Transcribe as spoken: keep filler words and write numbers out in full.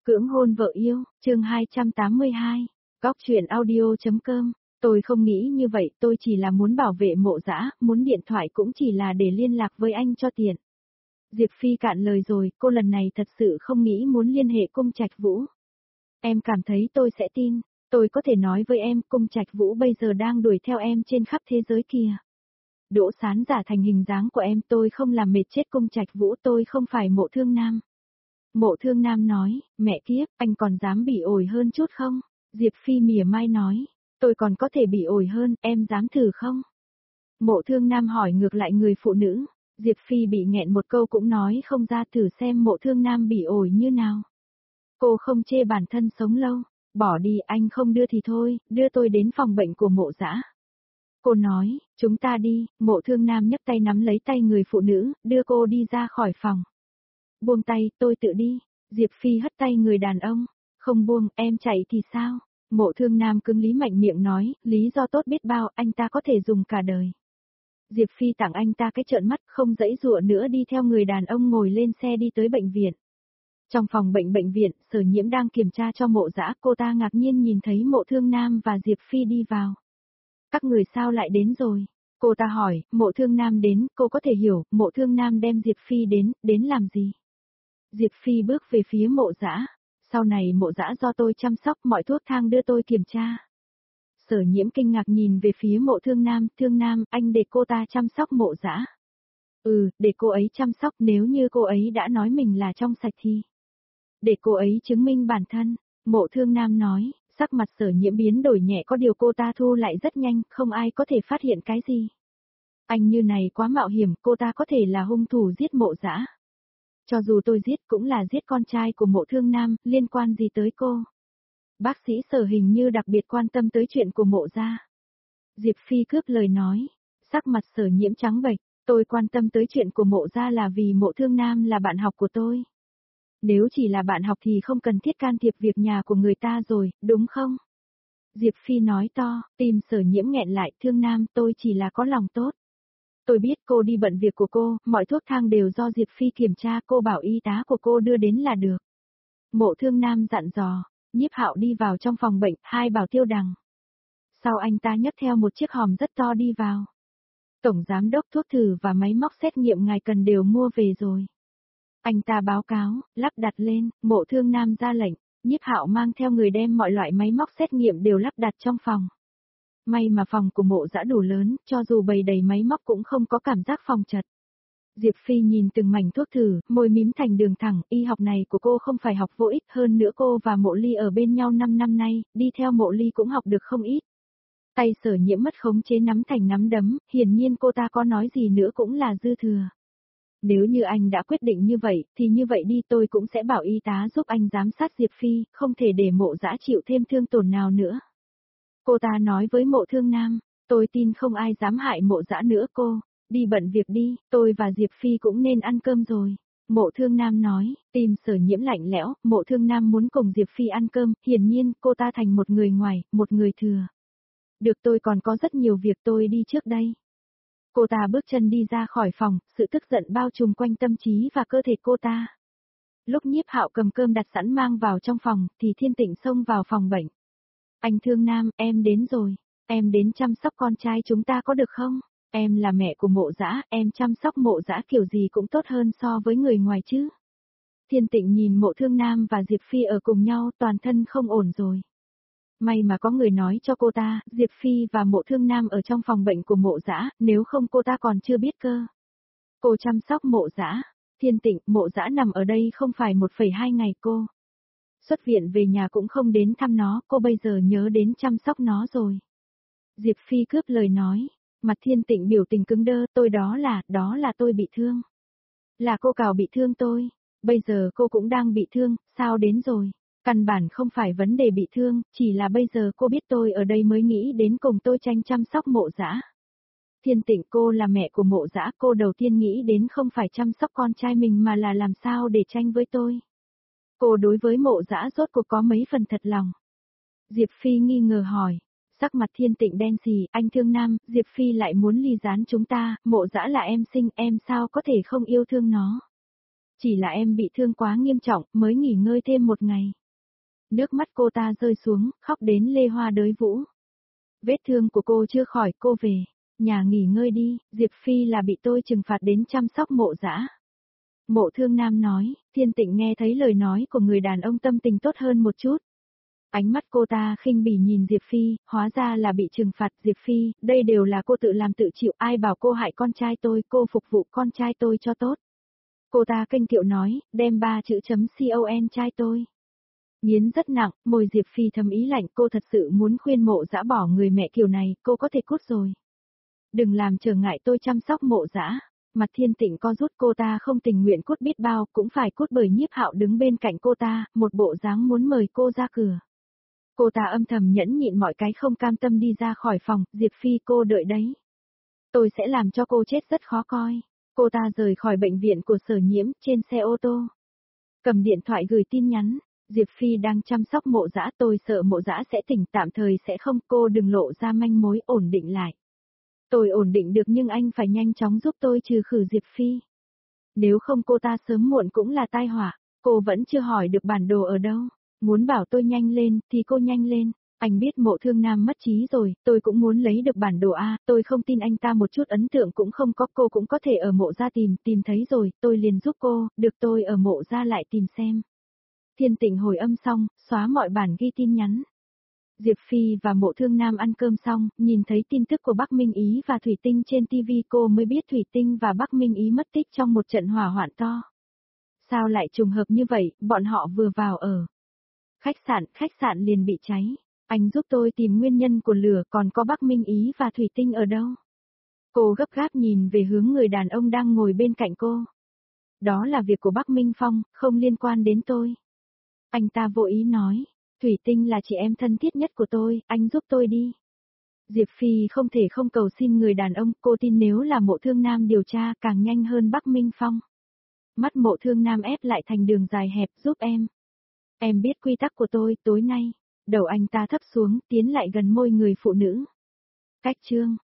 Cưỡng hôn vợ yêu, chương hai trăm tám mươi hai, góc truyện audio.com, tôi không nghĩ như vậy, tôi chỉ là muốn bảo vệ Mộ Dã, muốn điện thoại cũng chỉ là để liên lạc với anh cho tiện. Diệp Phi cạn lời rồi, cô lần này thật sự không nghĩ muốn liên hệ Cung Trạch Vũ. Em cảm thấy tôi sẽ tin, tôi có thể nói với em, Cung Trạch Vũ bây giờ đang đuổi theo em trên khắp thế giới kìa. Đỗ Sán giả thành hình dáng của em, tôi không làm mệt chết Cung Trạch Vũ, tôi không phải Mộ Thương Nam. Mộ Thương Nam nói, mẹ kiếp, anh còn dám bị ổi hơn chút không? Diệp Phi mỉa mai nói, tôi còn có thể bị ổi hơn, em dám thử không? Mộ Thương Nam hỏi ngược lại người phụ nữ, Diệp Phi bị nghẹn một câu cũng nói không ra, thử xem Mộ Thương Nam bị ổi như nào. Cô không chê bản thân sống lâu, bỏ đi, anh không đưa thì thôi, đưa tôi đến phòng bệnh của Mộ Dã. Cô nói, chúng ta đi, Mộ Thương Nam nhấc tay nắm lấy tay người phụ nữ, đưa cô đi ra khỏi phòng. Buông tay, tôi tự đi. Diệp Phi hất tay người đàn ông. Không buông, em chạy thì sao? Mộ Thương Nam cứng lý mạnh miệng nói, lý do tốt biết bao, anh ta có thể dùng cả đời. Diệp Phi tặng anh ta cái trợn mắt, không dãy dụa nữa đi theo người đàn ông ngồi lên xe đi tới bệnh viện. Trong phòng bệnh bệnh viện, Sở Nhiễm đang kiểm tra cho Mộ Dã, cô ta ngạc nhiên nhìn thấy Mộ Thương Nam và Diệp Phi đi vào. Các người sao lại đến rồi? Cô ta hỏi, Mộ Thương Nam đến, cô có thể hiểu, Mộ Thương Nam đem Diệp Phi đến, đến làm gì? Diệp Phi bước về phía Mộ Dã, sau này Mộ Dã do tôi chăm sóc, mọi thuốc thang đưa tôi kiểm tra. Sở Nhiễm kinh ngạc nhìn về phía Mộ Thương Nam, Thương Nam, anh để cô ta chăm sóc Mộ Dã. Ừ, để cô ấy chăm sóc, nếu như cô ấy đã nói mình là trong sạch thì. Để cô ấy chứng minh bản thân, Mộ Thương Nam nói, sắc mặt Sở Nhiễm biến đổi nhẹ, có điều cô ta thu lại rất nhanh, không ai có thể phát hiện cái gì. Anh như này quá mạo hiểm, cô ta có thể là hung thủ giết Mộ Dã. Cho dù tôi giết cũng là giết con trai của Mộ Thương Nam, liên quan gì tới cô? Bác sĩ Sở hình như đặc biệt quan tâm tới chuyện của Mộ gia. Diệp Phi cướp lời nói, sắc mặt Sở Nhiễm trắng bệch, tôi quan tâm tới chuyện của Mộ gia là vì Mộ Thương Nam là bạn học của tôi. Nếu chỉ là bạn học thì không cần thiết can thiệp việc nhà của người ta rồi, đúng không? Diệp Phi nói to, tìm Sở Nhiễm nghẹn lại, Thương Nam, tôi chỉ là có lòng tốt. Tôi biết cô đi bận việc của cô, mọi thuốc thang đều do Diệp Phi kiểm tra, cô bảo y tá của cô đưa đến là được. Mộ Thương Nam dặn dò, Nhiếp Hạo đi vào trong phòng bệnh, hai bảo tiêu đằng. Sau anh ta nhấc theo một chiếc hòm rất to đi vào. Tổng giám đốc thuốc thử và máy móc xét nghiệm ngài cần đều mua về rồi. Anh ta báo cáo, lắp đặt lên, Mộ Thương Nam ra lệnh, Nhiếp Hạo mang theo người đem mọi loại máy móc xét nghiệm đều lắp đặt trong phòng. May mà phòng của Mộ Dã đủ lớn, cho dù bày đầy máy móc cũng không có cảm giác phòng chật. Diệp Phi nhìn từng mảnh thuốc thử, môi mím thành đường thẳng, y học này của cô không phải học vô ích, hơn nữa cô và Mộ Ly ở bên nhau năm năm nay, đi theo Mộ Ly cũng học được không ít. Tay Sở Nhiễm mất khống chế nắm thành nắm đấm, hiển nhiên cô ta có nói gì nữa cũng là dư thừa. Nếu như anh đã quyết định như vậy, thì như vậy đi, tôi cũng sẽ bảo y tá giúp anh giám sát Diệp Phi, không thể để Mộ Dã chịu thêm thương tổn nào nữa. Cô ta nói với Mộ Thương Nam, tôi tin không ai dám hại Mộ Dã nữa cô, đi bận việc đi, tôi và Diệp Phi cũng nên ăn cơm rồi. Mộ Thương Nam nói, tìm Sở Nhiễm lạnh lẽo, Mộ Thương Nam muốn cùng Diệp Phi ăn cơm, hiển nhiên cô ta thành một người ngoài, một người thừa. Được, tôi còn có rất nhiều việc, tôi đi trước đây. Cô ta bước chân đi ra khỏi phòng, sự tức giận bao trùm quanh tâm trí và cơ thể cô ta. Lúc Nhiếp Hạo cầm cơm đặt sẵn mang vào trong phòng, thì Thiên Tịnh xông vào phòng bệnh. Anh Thương Nam, em đến rồi, em đến chăm sóc con trai chúng ta có được không? Em là mẹ của Mộ Dã, em chăm sóc Mộ Dã kiểu gì cũng tốt hơn so với người ngoài chứ. Thiên Tịnh nhìn Mộ Thương Nam và Diệp Phi ở cùng nhau, toàn thân không ổn rồi. May mà có người nói cho cô ta, Diệp Phi và Mộ Thương Nam ở trong phòng bệnh của Mộ Dã, nếu không cô ta còn chưa biết cơ. Cô chăm sóc Mộ Dã, Thiên Tịnh, Mộ Dã nằm ở đây không phải một phẩy hai ngày cô. Xuất viện về nhà cũng không đến thăm nó, cô bây giờ nhớ đến chăm sóc nó rồi. Diệp Phi cướp lời nói, mặt Thiên Tịnh biểu tình cứng đơ, tôi đó là, đó là tôi bị thương. Là cô cào bị thương tôi, bây giờ cô cũng đang bị thương, sao đến rồi? Căn bản không phải vấn đề bị thương, chỉ là bây giờ cô biết tôi ở đây mới nghĩ đến cùng tôi tranh chăm sóc Mộ Dã. Thiên Tịnh, cô là mẹ của Mộ Dã, cô đầu tiên nghĩ đến không phải chăm sóc con trai mình mà là làm sao để tranh với tôi. Cô đối với Mộ Dã rốt cuộc có mấy phần thật lòng. Diệp Phi nghi ngờ hỏi, sắc mặt Thiên Tịnh đen xì, anh Thương Nam, Diệp Phi lại muốn ly gián chúng ta, Mộ Dã là em sinh, em sao có thể không yêu thương nó. Chỉ là em bị thương quá nghiêm trọng, mới nghỉ ngơi thêm một ngày. Nước mắt cô ta rơi xuống, khóc đến lê hoa đới vũ. Vết thương của cô chưa khỏi, cô về. Nhà nghỉ ngơi đi, Diệp Phi là bị tôi trừng phạt đến chăm sóc Mộ Dã. Mộ Thương Nam nói, Thiên Tịnh nghe thấy lời nói của người đàn ông tâm tình tốt hơn một chút. Ánh mắt cô ta khinh bỉ nhìn Diệp Phi, hóa ra là bị trừng phạt. Diệp Phi, đây đều là cô tự làm tự chịu, ai bảo cô hại con trai tôi, cô phục vụ con trai tôi cho tốt. Cô ta kênh kiệu nói, đem ba chữ chấm con trai tôi. Nghiến rất nặng, môi Diệp Phi thầm ý lạnh, cô thật sự muốn khuyên Mộ Dã bỏ người mẹ kiểu này, cô có thể cút rồi. Đừng làm trở ngại tôi chăm sóc Mộ Dã. Mặt Thiên Tịnh co rút, cô ta không tình nguyện cút biết bao, cũng phải cút bởi Nhiếp Hạo đứng bên cạnh cô ta, một bộ dáng muốn mời cô ra cửa. Cô ta âm thầm nhẫn nhịn mọi cái không cam tâm đi ra khỏi phòng, Diệp Phi cô đợi đấy. Tôi sẽ làm cho cô chết rất khó coi. Cô ta rời khỏi bệnh viện của Sở Nhiễm, trên xe ô tô. Cầm điện thoại gửi tin nhắn, Diệp Phi đang chăm sóc Mộ Dã, tôi sợ Mộ Dã sẽ tỉnh, tạm thời sẽ không, cô đừng lộ ra manh mối, ổn định lại. Tôi ổn định được nhưng anh phải nhanh chóng giúp tôi trừ khử Diệp Phi. Nếu không cô ta sớm muộn cũng là tai họa, cô vẫn chưa hỏi được bản đồ ở đâu. Muốn bảo tôi nhanh lên, thì cô nhanh lên. Anh biết Mộ Thương Nam mất trí rồi, tôi cũng muốn lấy được bản đồ A, tôi không tin anh ta một chút ấn tượng cũng không có, cô cũng có thể ở Mộ gia tìm, tìm thấy rồi, tôi liền giúp cô, được tôi ở Mộ gia lại tìm xem. Thiên Tịnh hồi âm xong, xóa mọi bản ghi tin nhắn. Diệp Phi và Mộ Thương Nam ăn cơm xong, nhìn thấy tin tức của Bắc Minh Ý và Thủy Tinh trên ti vi cô mới biết Thủy Tinh và Bắc Minh Ý mất tích trong một trận hỏa hoạn to. Sao lại trùng hợp như vậy, bọn họ vừa vào ở khách sạn, khách sạn liền bị cháy. Anh giúp tôi tìm nguyên nhân của lửa, còn có Bắc Minh Ý và Thủy Tinh ở đâu? Cô gấp gáp nhìn về hướng người đàn ông đang ngồi bên cạnh cô. Đó là việc của Bắc Minh Phong, không liên quan đến tôi. Anh ta vô ý nói, Thủy Tinh là chị em thân thiết nhất của tôi, anh giúp tôi đi. Diệp Phi không thể không cầu xin người đàn ông, cô tin nếu là Mộ Thương Nam điều tra càng nhanh hơn Bắc Minh Phong. Mắt Mộ Thương Nam ép lại thành đường dài hẹp, giúp em. Em biết quy tắc của tôi, tối nay. Đầu anh ta thấp xuống, tiến lại gần môi người phụ nữ. Cách chương.